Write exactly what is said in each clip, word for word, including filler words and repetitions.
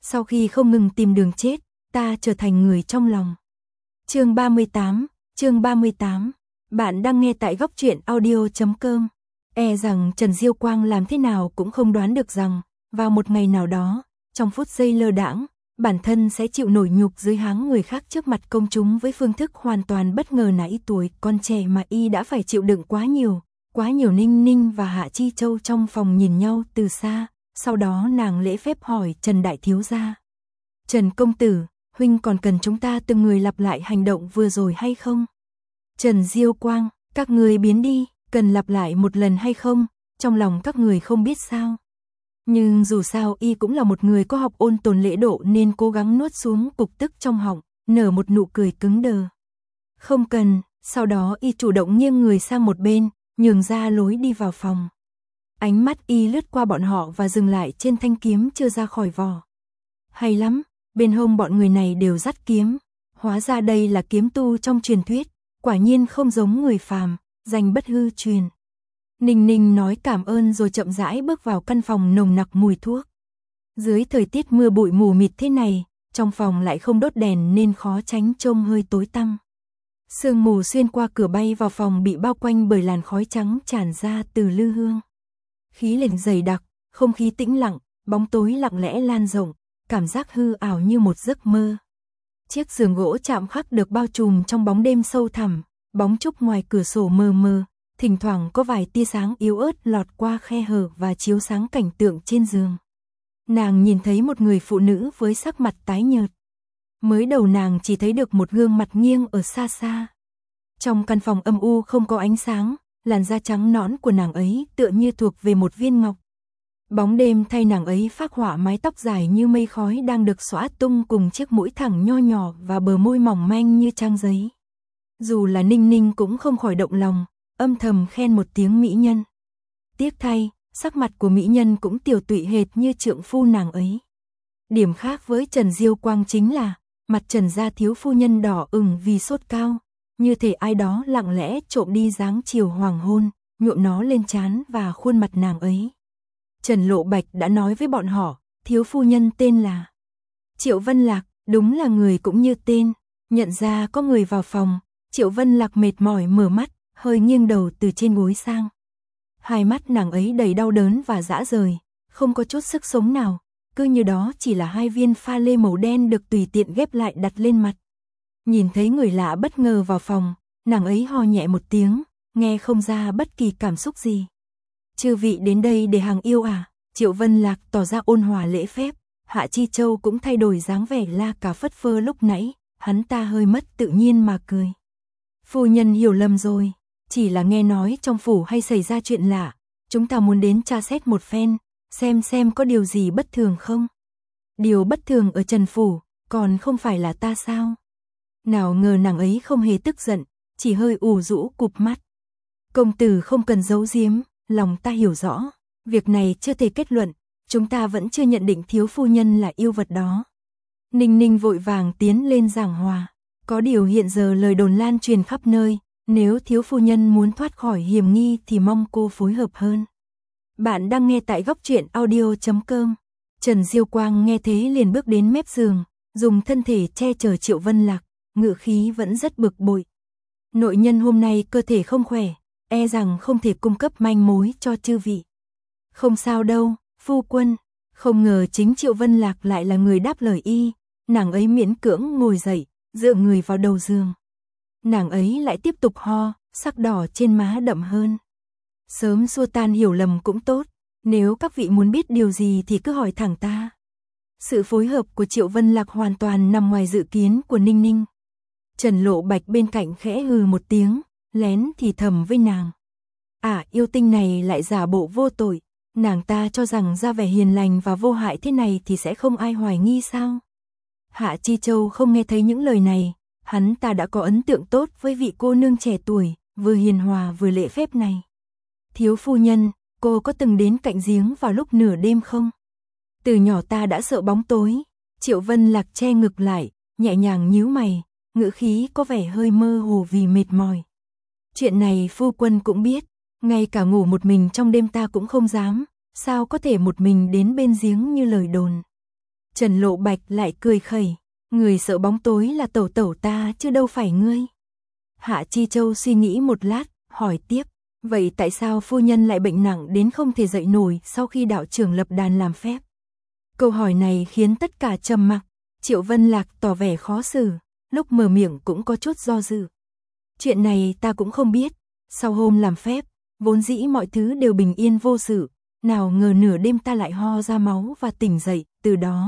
sau khi không ngừng tìm đường chết, ta trở thành người trong lòng. Chương ba mươi tám, chương ba mươi tám. Bạn đang nghe tại góc truyện audio chấm com. E rằng Trần Diêu Quang làm thế nào cũng không đoán được rằng, vào một ngày nào đó, trong phút giây lơ đãng, bản thân sẽ chịu nổi nhục dưới háng người khác trước mặt công chúng với phương thức hoàn toàn bất ngờ nãy tuổi còn trẻ mà y đã phải chịu đựng quá nhiều, quá nhiều. Ninh Ninh và Hạ Chi Châu trong phòng nhìn nhau từ xa, sau đó nàng lễ phép hỏi Trần Đại Thiếu Gia. Trần Công Tử, huynh còn cần chúng ta từng người lặp lại hành động vừa rồi hay không? Trần Diêu Quang, các người biến đi, cần lặp lại một lần hay không, trong lòng các người không biết sao. Nhưng dù sao y cũng là một người có học ôn tồn lễ độ nên cố gắng nuốt xuống cục tức trong họng, nở một nụ cười cứng đờ. Không cần, sau đó y chủ động nghiêng người sang một bên, nhường ra lối đi vào phòng. Ánh mắt y lướt qua bọn họ và dừng lại trên thanh kiếm chưa ra khỏi vỏ. Hay lắm, bên hông bọn người này đều dắt kiếm, hóa ra đây là kiếm tu trong truyền thuyết, quả nhiên không giống người phàm, danh bất hư truyền. Ninh Ninh nói cảm ơn rồi chậm rãi bước vào căn phòng nồng nặc mùi thuốc. Dưới thời tiết mưa bụi mù mịt thế này, trong phòng lại không đốt đèn nên khó tránh trông hơi tối tăm. Sương mù xuyên qua cửa bay vào phòng bị bao quanh bởi làn khói trắng tràn ra từ lư hương. Khí lạnh dày đặc, không khí tĩnh lặng, bóng tối lặng lẽ lan rộng, cảm giác hư ảo như một giấc mơ. Chiếc giường gỗ chạm khắc được bao trùm trong bóng đêm sâu thẳm, bóng trúc ngoài cửa sổ mờ mờ, thỉnh thoảng có vài tia sáng yếu ớt lọt qua khe hở và chiếu sáng cảnh tượng trên giường. Nàng nhìn thấy một người phụ nữ với sắc mặt tái nhợt. Mới đầu nàng chỉ thấy được một gương mặt nghiêng ở xa xa. Trong căn phòng âm u không có ánh sáng, làn da trắng nõn của nàng ấy tựa như thuộc về một viên ngọc. Bóng đêm thay nàng ấy phác họa mái tóc dài như mây khói đang được xõa tung cùng chiếc mũi thẳng nho nhỏ và bờ môi mỏng manh như trang giấy. Dù là Ninh Ninh cũng không khỏi động lòng, âm thầm khen một tiếng mỹ nhân. Tiếc thay, sắc mặt của mỹ nhân cũng tiều tụy hệt như trượng phu nàng ấy. Điểm khác với Trần Diêu Quang chính là, mặt Trần gia thiếu phu nhân đỏ ửng vì sốt cao, như thể ai đó lặng lẽ trộm đi dáng chiều hoàng hôn, nhuộm nó lên trán và khuôn mặt nàng ấy. Trần Lộ Bạch đã nói với bọn họ, thiếu phu nhân tên là Triệu Vân Lạc, đúng là người cũng như tên. Nhận ra có người vào phòng, Triệu Vân Lạc mệt mỏi mở mắt, hơi nghiêng đầu từ trên gối sang. Hai mắt nàng ấy đầy đau đớn và rã rời, không có chút sức sống nào, cứ như đó chỉ là hai viên pha lê màu đen được tùy tiện ghép lại đặt lên mặt. Nhìn thấy người lạ bất ngờ vào phòng, nàng ấy ho nhẹ một tiếng, nghe không ra bất kỳ cảm xúc gì. Chư vị đến đây để hàng yêu à? Triệu Vân Lạc tỏ ra ôn hòa lễ phép. Hạ Chi Châu cũng thay đổi dáng vẻ la cà phất phơ lúc nãy, hắn ta hơi mất tự nhiên mà cười. Phu nhân hiểu lầm rồi, chỉ là nghe nói trong phủ hay xảy ra chuyện lạ, chúng ta muốn đến tra xét một phen, xem xem có điều gì bất thường không. Điều bất thường ở Trần phủ, còn không phải là ta sao? Nào ngờ nàng ấy không hề tức giận, chỉ hơi ủ rũ cụp mắt. Công tử không cần giấu giếm, lòng ta hiểu rõ, việc này chưa thể kết luận, chúng ta vẫn chưa nhận định thiếu phu nhân là yêu vật đó. Ninh Ninh vội vàng tiến lên giảng hòa, có điều hiện giờ lời đồn lan truyền khắp nơi, nếu thiếu phu nhân muốn thoát khỏi hiểm nghi thì mong cô phối hợp hơn. Bạn đang nghe tại góc truyện audio chấm com. Trần Diêu Quang nghe thế liền bước đến mép giường, dùng thân thể che chở Triệu Vân Lạc, ngự khí vẫn rất bực bội. Nội nhân hôm nay cơ thể không khỏe, e rằng không thể cung cấp manh mối cho chư vị. Không sao đâu, phu quân. Không ngờ chính Triệu Vân Lạc lại là người đáp lời y, nàng ấy miễn cưỡng ngồi dậy, dựa người vào đầu giường. Nàng ấy lại tiếp tục ho, sắc đỏ trên má đậm hơn. Sớm xua tan hiểu lầm cũng tốt, nếu các vị muốn biết điều gì thì cứ hỏi thẳng ta. Sự phối hợp của Triệu Vân Lạc hoàn toàn nằm ngoài dự kiến của Ninh Ninh. Trần Lộ Bạch bên cạnh khẽ hừ một tiếng, lén thì thầm với nàng. À, yêu tinh này lại giả bộ vô tội, nàng ta cho rằng ra vẻ hiền lành và vô hại thế này thì sẽ không ai hoài nghi sao? Hạ Chi Châu không nghe thấy những lời này, hắn ta đã có ấn tượng tốt với vị cô nương trẻ tuổi, vừa hiền hòa vừa lễ phép này. Thiếu phu nhân, cô có từng đến cạnh giếng vào lúc nửa đêm không? Từ nhỏ ta đã sợ bóng tối. Triệu Vân Lạc che ngực lại, nhẹ nhàng nhíu mày, ngữ khí có vẻ hơi mơ hồ vì mệt mỏi. Chuyện này phu quân cũng biết, ngay cả ngủ một mình trong đêm ta cũng không dám, sao có thể một mình đến bên giếng như lời đồn. Trần Lộ Bạch lại cười khẩy, người sợ bóng tối là tẩu tẩu ta chứ đâu phải ngươi. Hạ Chi Châu suy nghĩ một lát, hỏi tiếp, vậy tại sao phu nhân lại bệnh nặng đến không thể dậy nổi sau khi đạo trưởng lập đàn làm phép? Câu hỏi này khiến tất cả trầm mặc, Triệu Vân Lạc tỏ vẻ khó xử, lúc mở miệng cũng có chút do dự. Chuyện này ta cũng không biết, sau hôm làm phép, vốn dĩ mọi thứ đều bình yên vô sự, nào ngờ nửa đêm ta lại ho ra máu và tỉnh dậy, từ đó.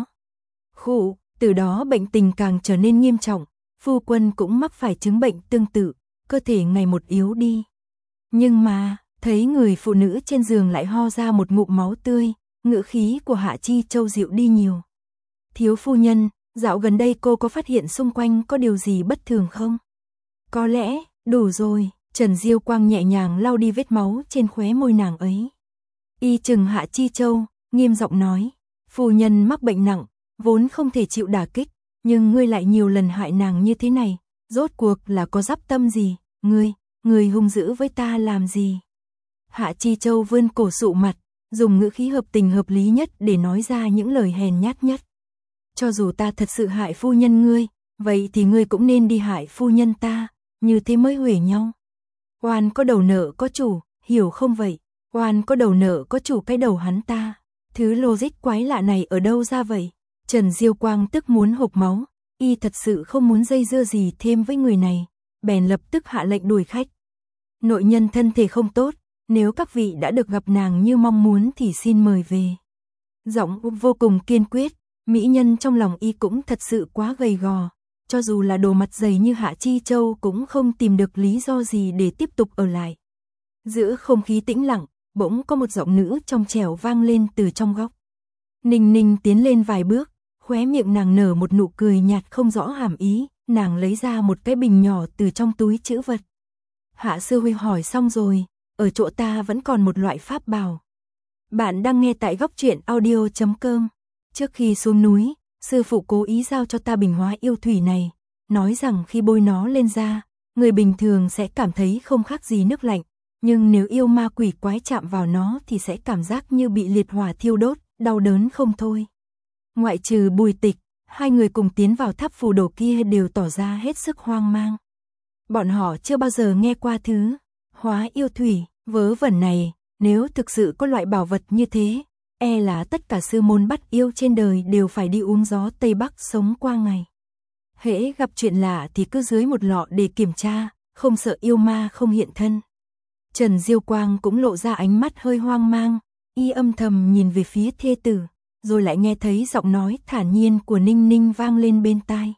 Khụ, từ đó bệnh tình càng trở nên nghiêm trọng, phu quân cũng mắc phải chứng bệnh tương tự, cơ thể ngày một yếu đi. Nhưng mà, thấy người phụ nữ trên giường lại ho ra một ngụm máu tươi, ngữ khí của Hạ Chi Châu dịu đi nhiều. Thiếu phu nhân, dạo gần đây cô có phát hiện xung quanh có điều gì bất thường không? Có lẽ, đủ rồi, Trần Diêu Quang nhẹ nhàng lau đi vết máu trên khóe môi nàng ấy. Y chừng Hạ Chi Châu, nghiêm giọng nói, phu nhân mắc bệnh nặng, vốn không thể chịu đả kích, nhưng ngươi lại nhiều lần hại nàng như thế này, rốt cuộc là có dắp tâm gì, ngươi, ngươi hung dữ với ta làm gì? Hạ Chi Châu vươn cổ sụ mặt, dùng ngữ khí hợp tình hợp lý nhất để nói ra những lời hèn nhát nhất. Cho dù ta thật sự hại phu nhân ngươi, vậy thì ngươi cũng nên đi hại phu nhân ta, như thế mới huề nhau. Oan có đầu nợ có chủ, hiểu không vậy? Oan có đầu nợ có chủ cái đầu hắn ta. Thứ logic quái lạ này ở đâu ra vậy? Trần Diêu Quang tức muốn hộc máu, y thật sự không muốn dây dưa gì thêm với người này, bèn lập tức hạ lệnh đuổi khách. Nội nhân thân thể không tốt, nếu các vị đã được gặp nàng như mong muốn thì xin mời về. Giọng vô cùng kiên quyết, mỹ nhân trong lòng y cũng thật sự quá gầy gò, cho dù là đồ mặt dày như Hạ Chi Châu cũng không tìm được lý do gì để tiếp tục ở lại. Giữa không khí tĩnh lặng, bỗng có một giọng nữ trong trẻo vang lên từ trong góc. Ninh Ninh tiến lên vài bước, khóe miệng nàng nở một nụ cười nhạt không rõ hàm ý, nàng lấy ra một cái bình nhỏ từ trong túi trữ vật. Hạ sư huynh hỏi xong rồi, ở chỗ ta vẫn còn một loại pháp bảo. Bạn đang nghe tại góc truyện audio chấm com. Trước khi xuống núi, sư phụ cố ý giao cho ta bình hóa yêu thủy này, nói rằng khi bôi nó lên da, người bình thường sẽ cảm thấy không khác gì nước lạnh, nhưng nếu yêu ma quỷ quái chạm vào nó thì sẽ cảm giác như bị liệt hỏa thiêu đốt, đau đớn không thôi. Ngoại trừ Bùi Tịch, hai người cùng tiến vào tháp phù đồ kia đều tỏ ra hết sức hoang mang. Bọn họ chưa bao giờ nghe qua thứ hóa yêu thủy, vớ vẩn này, nếu thực sự có loại bảo vật như thế, e là tất cả sư môn bắt yêu trên đời đều phải đi uống gió Tây Bắc sống qua ngày. Hễ gặp chuyện lạ thì cứ dưới một lọ để kiểm tra, không sợ yêu ma không hiện thân. Trần Diêu Quang cũng lộ ra ánh mắt hơi hoang mang, y âm thầm nhìn về phía thê tử, rồi lại nghe thấy giọng nói thản nhiên của Ninh Ninh vang lên bên tai.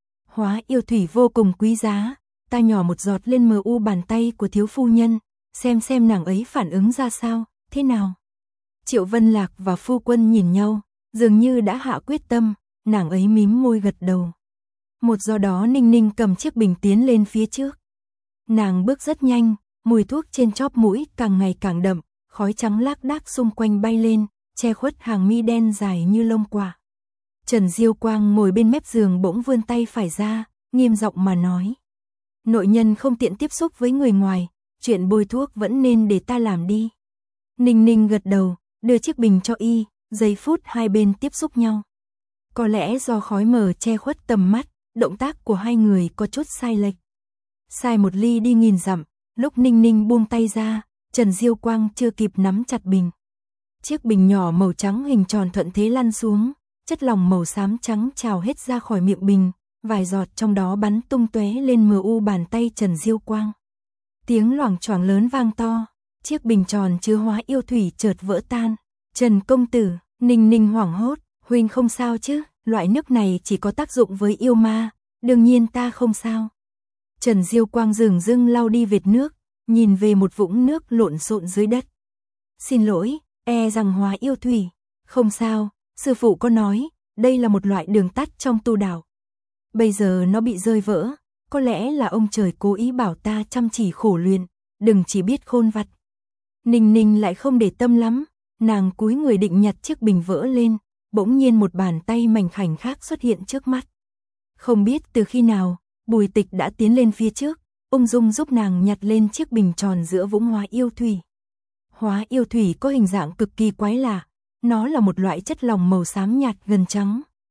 Hóa yêu thủy vô cùng quý giá, ta nhỏ một giọt lên mờ u bàn tay của thiếu phu nhân, xem xem nàng ấy phản ứng ra sao, thế nào. Triệu Vân Lạc và phu quân nhìn nhau, dường như đã hạ quyết tâm, nàng ấy mím môi gật đầu. Một do đó Ninh Ninh cầm chiếc bình tiến lên phía trước. Nàng bước rất nhanh, mùi thuốc trên chóp mũi càng ngày càng đậm, khói trắng lác đác xung quanh bay lên, che khuất hàng mi đen dài như lông quả. Trần Diêu Quang ngồi bên mép giường bỗng vươn tay phải ra, nghiêm giọng mà nói. Nội nhân không tiện tiếp xúc với người ngoài, chuyện bôi thuốc vẫn nên để ta làm đi. Ninh Ninh gật đầu, đưa chiếc bình cho y, giây phút hai bên tiếp xúc nhau. Có lẽ do khói mờ che khuất tầm mắt, động tác của hai người có chút sai lệch. Sai một ly đi nghìn dặm, lúc Ninh Ninh buông tay ra, Trần Diêu Quang chưa kịp nắm chặt bình. Chiếc bình nhỏ màu trắng hình tròn thuận thế lăn xuống, chất lỏng màu xám trắng trào hết ra khỏi miệng bình, vài giọt trong đó bắn tung tóe lên mờ u bàn tay Trần Diêu Quang. Tiếng loảng choảng lớn vang to, chiếc bình tròn chứa hóa yêu thủy chợt vỡ tan. Trần công tử, Ninh Ninh hoảng hốt, huynh không sao chứ, loại nước này chỉ có tác dụng với yêu ma, đương nhiên ta không sao. Trần Diêu Quang dửng dưng lau đi vệt nước, nhìn về một vũng nước lộn xộn dưới đất. Xin lỗi, e rằng hóa yêu thủy, không sao, sư phụ có nói, đây là một loại đường tắt trong tu đạo. Bây giờ nó bị rơi vỡ, có lẽ là ông trời cố ý bảo ta chăm chỉ khổ luyện, đừng chỉ biết khôn vặt. Ninh Ninh lại không để tâm lắm, nàng cúi người định nhặt chiếc bình vỡ lên, bỗng nhiên một bàn tay mảnh khảnh khác xuất hiện trước mắt. Không biết từ khi nào, Bùi Tịch đã tiến lên phía trước, ung dung giúp nàng nhặt lên chiếc bình tròn giữa vũng hóa yêu thủy. Hóa yêu thủy có hình dạng cực kỳ quái lạ, nó là một loại chất lỏng màu xám nhạt gần trắng,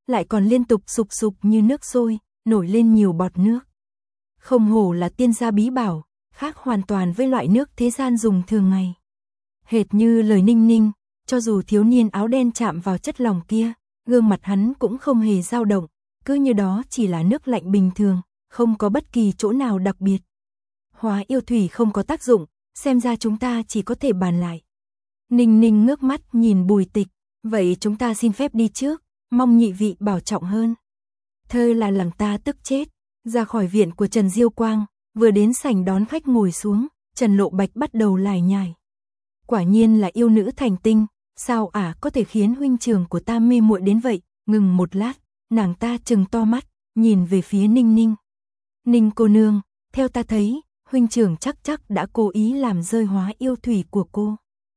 lại còn liên tục sục sục như nước sôi, nổi lên nhiều bọt nước. Không hổ là tiên gia bí bảo, khác hoàn toàn với loại nước thế gian dùng thường ngày. Hệt như lời Ninh Ninh, cho dù thiếu niên áo đen chạm vào chất lỏng kia, gương mặt hắn cũng không hề dao động, cứ như đó chỉ là nước lạnh bình thường, không có bất kỳ chỗ nào đặc biệt. Hóa yêu thủy không có tác dụng, xem ra chúng ta chỉ có thể bàn lại. Ninh Ninh ngước mắt nhìn Bùi Tịch, vậy chúng ta xin phép đi trước, mong nhị vị bảo trọng hơn. Thơ là làm ta tức chết, ra khỏi viện của Trần Diêu Quang, vừa đến sảnh đón khách ngồi xuống, Trần Lộ Bạch bắt đầu lải nhải. Quả nhiên là yêu nữ thành tinh, sao ả có thể khiến huynh trưởng của ta mê muội đến vậy, ngừng một lát, nàng ta trừng to mắt, nhìn về phía Ninh Ninh. Ninh cô nương, theo ta thấy, huynh trưởng chắc chắc đã cố ý làm rơi hóa yêu thủy của cô.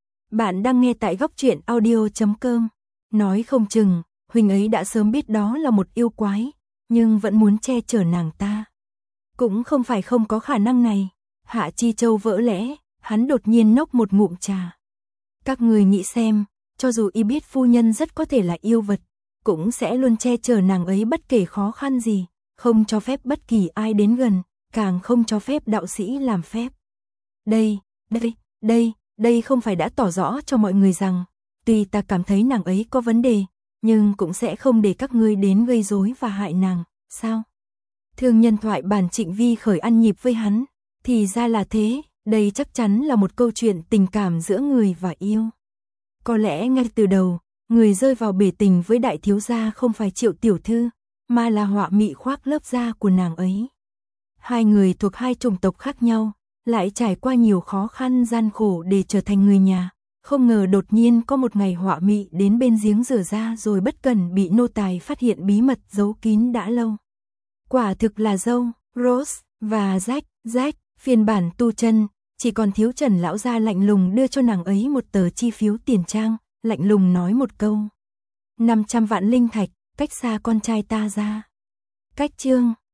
Bạn đang nghe tại góc truyện audio chấm com. Nói không chừng, huynh ấy đã sớm biết đó là một yêu quái, nhưng vẫn muốn che chở nàng ta. Cũng không phải không có khả năng này. Hạ Chi Châu vỡ lẽ, hắn đột nhiên nốc một ngụm trà. Các người nghĩ xem, cho dù y biết phu nhân rất có thể là yêu vật, cũng sẽ luôn che chở nàng ấy bất kể khó khăn gì, không cho phép bất kỳ ai đến gần, càng không cho phép đạo sĩ làm phép. Đây, đây, đây, đây không phải đã tỏ rõ cho mọi người rằng, tuy ta cảm thấy nàng ấy có vấn đề, nhưng cũng sẽ không để các ngươi đến gây rối và hại nàng, sao? Thương nhân thoại bản Trịnh Vi khởi ăn nhịp với hắn, thì ra là thế, đây chắc chắn là một câu chuyện tình cảm giữa người và yêu. Có lẽ ngay từ đầu, người rơi vào bể tình với đại thiếu gia không phải Triệu tiểu thư, mà là họa mị khoác lớp da của nàng ấy. Hai người thuộc hai chủng tộc khác nhau, lại trải qua nhiều khó khăn gian khổ để trở thành người nhà. Không ngờ đột nhiên có một ngày họa mị đến bên giếng rửa da rồi bất cẩn bị nô tài phát hiện bí mật giấu kín đã lâu. Quả thực là dâu, Rose, và Jack, Jack, phiên bản tu chân, chỉ còn thiếu Trần lão gia lạnh lùng đưa cho nàng ấy một tờ chi phiếu tiền trang, lạnh lùng nói một câu. năm trăm vạn linh thạch, cách xa con trai ta ra. Cách chương